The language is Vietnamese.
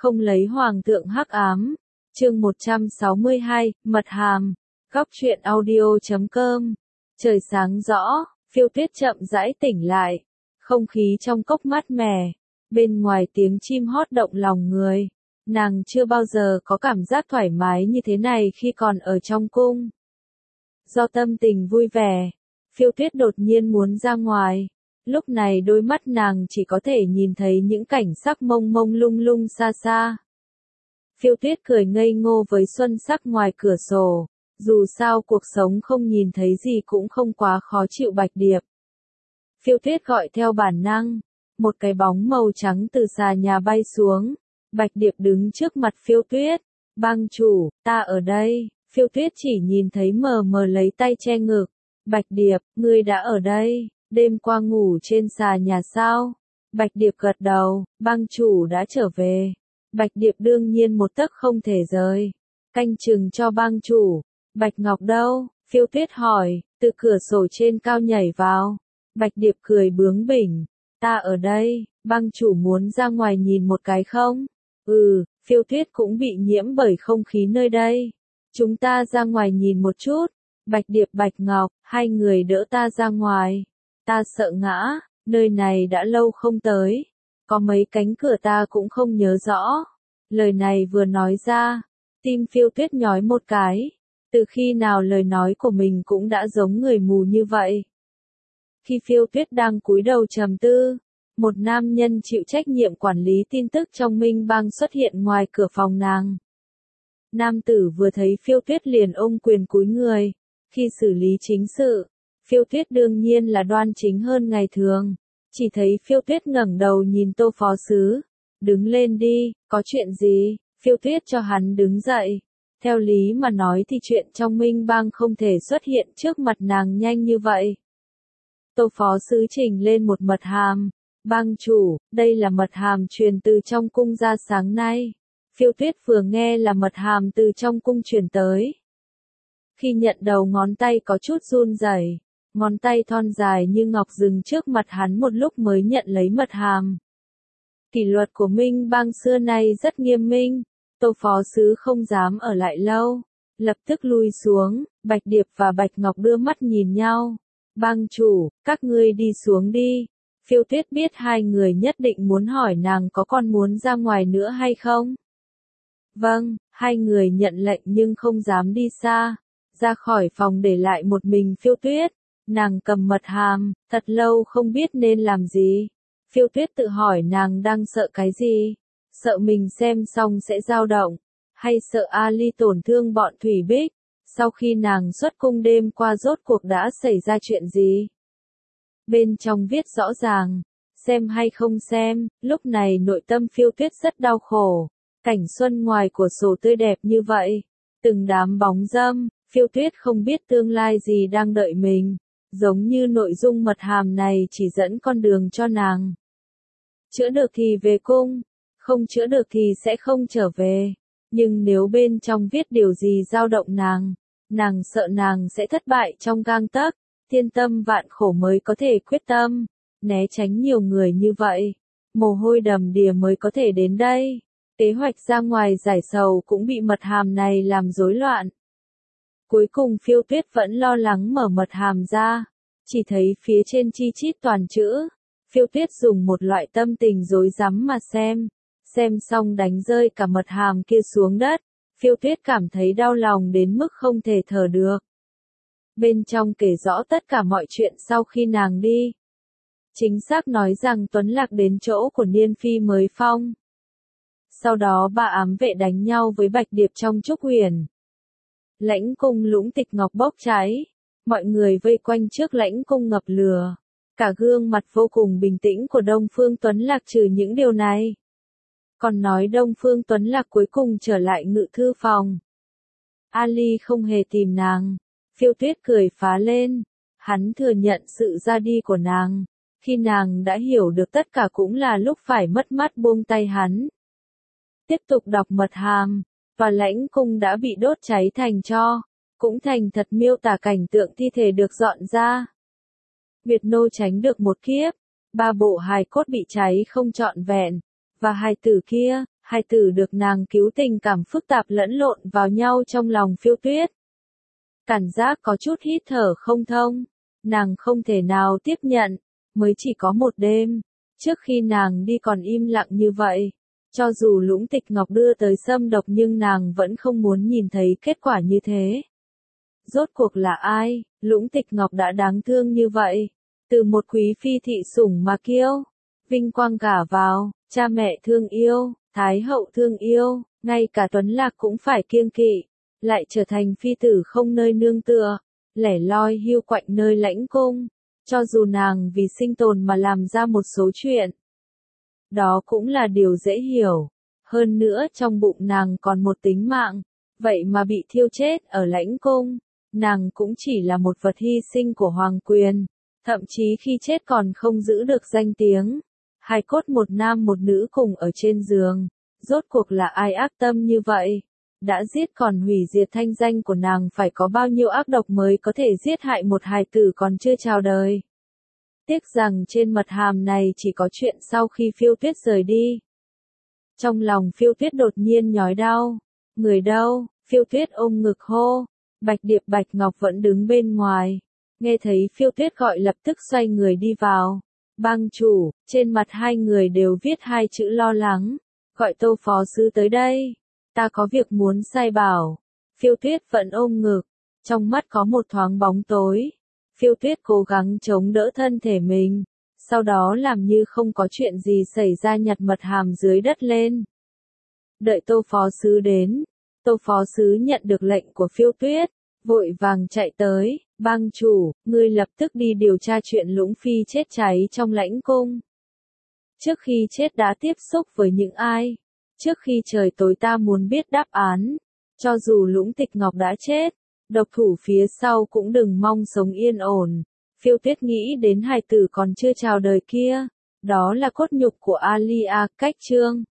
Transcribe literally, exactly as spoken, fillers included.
Không lấy hoàng thượng hắc ám. Chương một trăm sáu mươi hai, Mật Hàm. Góc truyện audio chấm com. Trời sáng rõ, Phiêu Tuyết chậm rãi tỉnh lại. Không khí trong cốc mát mẻ, bên ngoài tiếng chim hót động lòng người. Nàng chưa bao giờ có cảm giác thoải mái như thế này khi còn ở trong cung. Do tâm tình vui vẻ, Phiêu Tuyết đột nhiên muốn ra ngoài. Lúc này đôi mắt nàng chỉ có thể nhìn thấy những cảnh sắc mông mông lung lung xa xa. Phiêu Tuyết cười ngây ngô với xuân sắc ngoài cửa sổ. Dù sao cuộc sống không nhìn thấy gì cũng không quá khó chịu Bạch Điệp. Phiêu Tuyết gọi theo bản năng. Một cái bóng màu trắng từ xà nhà bay xuống. Bạch Điệp đứng trước mặt Phiêu Tuyết. Bang chủ, ta ở đây. Phiêu Tuyết chỉ nhìn thấy mờ mờ lấy tay che ngực. Bạch Điệp, ngươi đã ở đây. Đêm qua ngủ trên xà nhà sao? Bạch Điệp gật đầu, bang chủ đã trở về. Bạch Điệp đương nhiên một tấc không thể rời. Canh chừng cho bang chủ. Bạch Ngọc đâu? Phiêu Tuyết hỏi, từ cửa sổ trên cao nhảy vào. Bạch Điệp cười bướng bỉnh. Ta ở đây, bang chủ muốn ra ngoài nhìn một cái không? Ừ, Phiêu Tuyết cũng bị nhiễm bởi không khí nơi đây. Chúng ta ra ngoài nhìn một chút. Bạch Điệp Bạch Ngọc, hai người đỡ ta ra ngoài. Ta sợ ngã, nơi này đã lâu không tới. Có mấy cánh cửa ta cũng không nhớ rõ. Lời này vừa nói ra, tim Phiêu Tuyết nhói một cái. Từ khi nào lời nói của mình cũng đã giống người mù như vậy. Khi Phiêu Tuyết đang cúi đầu trầm tư, một nam nhân chịu trách nhiệm quản lý tin tức trong Minh Bang xuất hiện ngoài cửa phòng nàng. Nam tử vừa thấy Phiêu Tuyết liền ôm quyền cúi người. Khi xử lý chính sự, Phiêu Tuyết đương nhiên là đoan chính hơn ngày thường. Chỉ thấy Phiêu Tuyết ngẩng đầu nhìn Tô phó sứ. Đứng lên đi, có chuyện gì? Phiêu Tuyết cho hắn đứng dậy. Theo lý mà nói thì chuyện trong Minh Bang không thể xuất hiện trước mặt nàng nhanh như vậy. Tô phó sứ trình lên một mật hàm. Bang chủ, đây là mật hàm truyền từ trong cung ra sáng nay. Phiêu Tuyết vừa nghe là mật hàm từ trong cung truyền tới. Khi nhận đầu ngón tay có chút run rẩy, ngón tay thon dài như ngọc dừng trước mặt hắn một lúc mới nhận lấy mật hàm. Kỷ luật của Minh Bang xưa nay rất nghiêm minh, Tô phó sứ không dám ở lại lâu, lập tức lui xuống. Bạch Điệp và Bạch Ngọc đưa mắt nhìn nhau. Bang chủ, các ngươi đi xuống đi. Phiêu Tuyết biết hai người nhất định muốn hỏi nàng có còn muốn ra ngoài nữa hay không. Vâng, hai người nhận lệnh nhưng không dám đi xa. Ra khỏi phòng để lại một mình Phiêu Tuyết. Nàng cầm mật hàm, thật lâu không biết nên làm gì. Phiêu Tuyết tự hỏi nàng đang sợ cái gì? Sợ mình xem xong sẽ dao động, hay sợ Ali tổn thương bọn Thủy Bích? Sau khi nàng xuất cung đêm qua rốt cuộc đã xảy ra chuyện gì? Bên trong viết rõ ràng, xem hay không xem, lúc này nội tâm Phiêu Tuyết rất đau khổ. Cảnh xuân ngoài của sổ tươi đẹp như vậy, từng đám bóng dâm, Phiêu Tuyết không biết tương lai gì đang đợi mình. Giống như nội dung mật hàm này chỉ dẫn con đường cho nàng. Chữa được thì về cung, không chữa được thì sẽ không trở về. Nhưng nếu bên trong viết điều gì dao động nàng, nàng sợ nàng sẽ thất bại trong gang tấc. Thiên tâm vạn khổ mới có thể quyết tâm, né tránh nhiều người như vậy. Mồ hôi đầm đìa mới có thể đến đây. Kế hoạch ra ngoài giải sầu cũng bị mật hàm này làm rối loạn. Cuối cùng Phiêu Tuyết vẫn lo lắng mở mật hàm ra. Chỉ thấy phía trên chi chít toàn chữ. Phiêu Tuyết dùng một loại tâm tình rối rắm mà xem. Xem xong đánh rơi cả mật hàm kia xuống đất. Phiêu Tuyết cảm thấy đau lòng đến mức không thể thở được. Bên trong kể rõ tất cả mọi chuyện sau khi nàng đi. Chính xác nói rằng Tuấn Lạc đến chỗ của Niên Phi mới phong. Sau đó ba ám vệ đánh nhau với Bạch Điệp trong Trúc Huyền. Lãnh cung lũng tịch ngọc bốc cháy. Mọi người vây quanh trước lãnh cung ngập lửa. Cả gương mặt vô cùng bình tĩnh của Đông Phương Tuấn Lạc trừ những điều này. Còn nói Đông Phương Tuấn Lạc cuối cùng trở lại ngự thư phòng. Ali không hề tìm nàng. Phiêu Tuyết cười phá lên. Hắn thừa nhận sự ra đi của nàng. Khi nàng đã hiểu được tất cả cũng là lúc phải mất mát buông tay hắn. Tiếp tục đọc mật hàm. Và lãnh cung đã bị đốt cháy thành tro. Cũng thành thật miêu tả cảnh tượng thi thể được dọn ra. Việt nô tránh được một kiếp. Ba bộ hài cốt bị cháy không trọn vẹn. Và hài tử kia, Hai tử được nàng cứu tình cảm phức tạp lẫn lộn vào nhau trong lòng Phiêu Tuyết. Cảm giác có chút hít thở không thông, nàng không thể nào tiếp nhận, mới chỉ có một đêm, trước khi nàng đi còn im lặng như vậy. Cho dù Lũng Tịch Ngọc đưa tới xâm độc nhưng nàng vẫn không muốn nhìn thấy kết quả như thế. Rốt cuộc là ai, Lũng Tịch Ngọc đã đáng thương như vậy? Từ một quý phi thị sủng mà kiêu, vinh quang gả vào, cha mẹ thương yêu, thái hậu thương yêu, ngay cả Tuấn Lạc cũng phải kiêng kỵ, lại trở thành phi tử không nơi nương tựa, lẻ loi hiu quạnh nơi lãnh cung. Cho dù nàng vì sinh tồn mà làm ra một số chuyện, đó cũng là điều dễ hiểu. Hơn nữa trong bụng nàng còn một tính mạng, vậy mà bị thiêu chết ở lãnh cung, nàng cũng chỉ là một vật hy sinh của hoàng quyền, thậm chí khi chết còn không giữ được danh tiếng. Hai cốt một nam một nữ cùng ở trên giường, rốt cuộc là ai ác tâm như vậy? Đã giết còn hủy diệt thanh danh của nàng, phải có bao nhiêu ác độc mới có thể giết hại một hài tử còn chưa chào đời. Tiếc rằng trên mật hàm này chỉ có chuyện sau khi Phiêu Tuyết rời đi. Trong lòng Phiêu Tuyết đột nhiên nhói đau. Người đâu? Phiêu Tuyết ôm ngực hô. Bạch Điệp Bạch Ngọc vẫn đứng bên ngoài. Nghe thấy Phiêu Tuyết gọi lập tức xoay người đi vào. Bang chủ, trên mặt hai người đều viết hai chữ lo lắng. Gọi Tô phó sứ tới đây. Ta có việc muốn sai bảo. Phiêu Tuyết vẫn ôm ngực. Trong mắt có một thoáng bóng tối. Phiêu Tuyết cố gắng chống đỡ thân thể mình, sau đó làm như không có chuyện gì xảy ra, nhặt mật hàm dưới đất lên. Đợi Tô phó sứ đến, Tô phó sứ nhận được lệnh của Phiêu Tuyết, vội vàng chạy tới. Bang chủ, ngươi lập tức đi điều tra chuyện Lũng Phi chết cháy trong lãnh cung. Trước khi chết đã tiếp xúc với những ai? Trước khi trời tối ta muốn biết đáp án. Cho dù Lũng Tịch Ngọc đã chết, độc thủ phía sau cũng đừng mong sống yên ổn. Phiêu Tuyết nghĩ đến hài tử còn chưa chào đời kia, đó là cốt nhục của Alia. Cách chương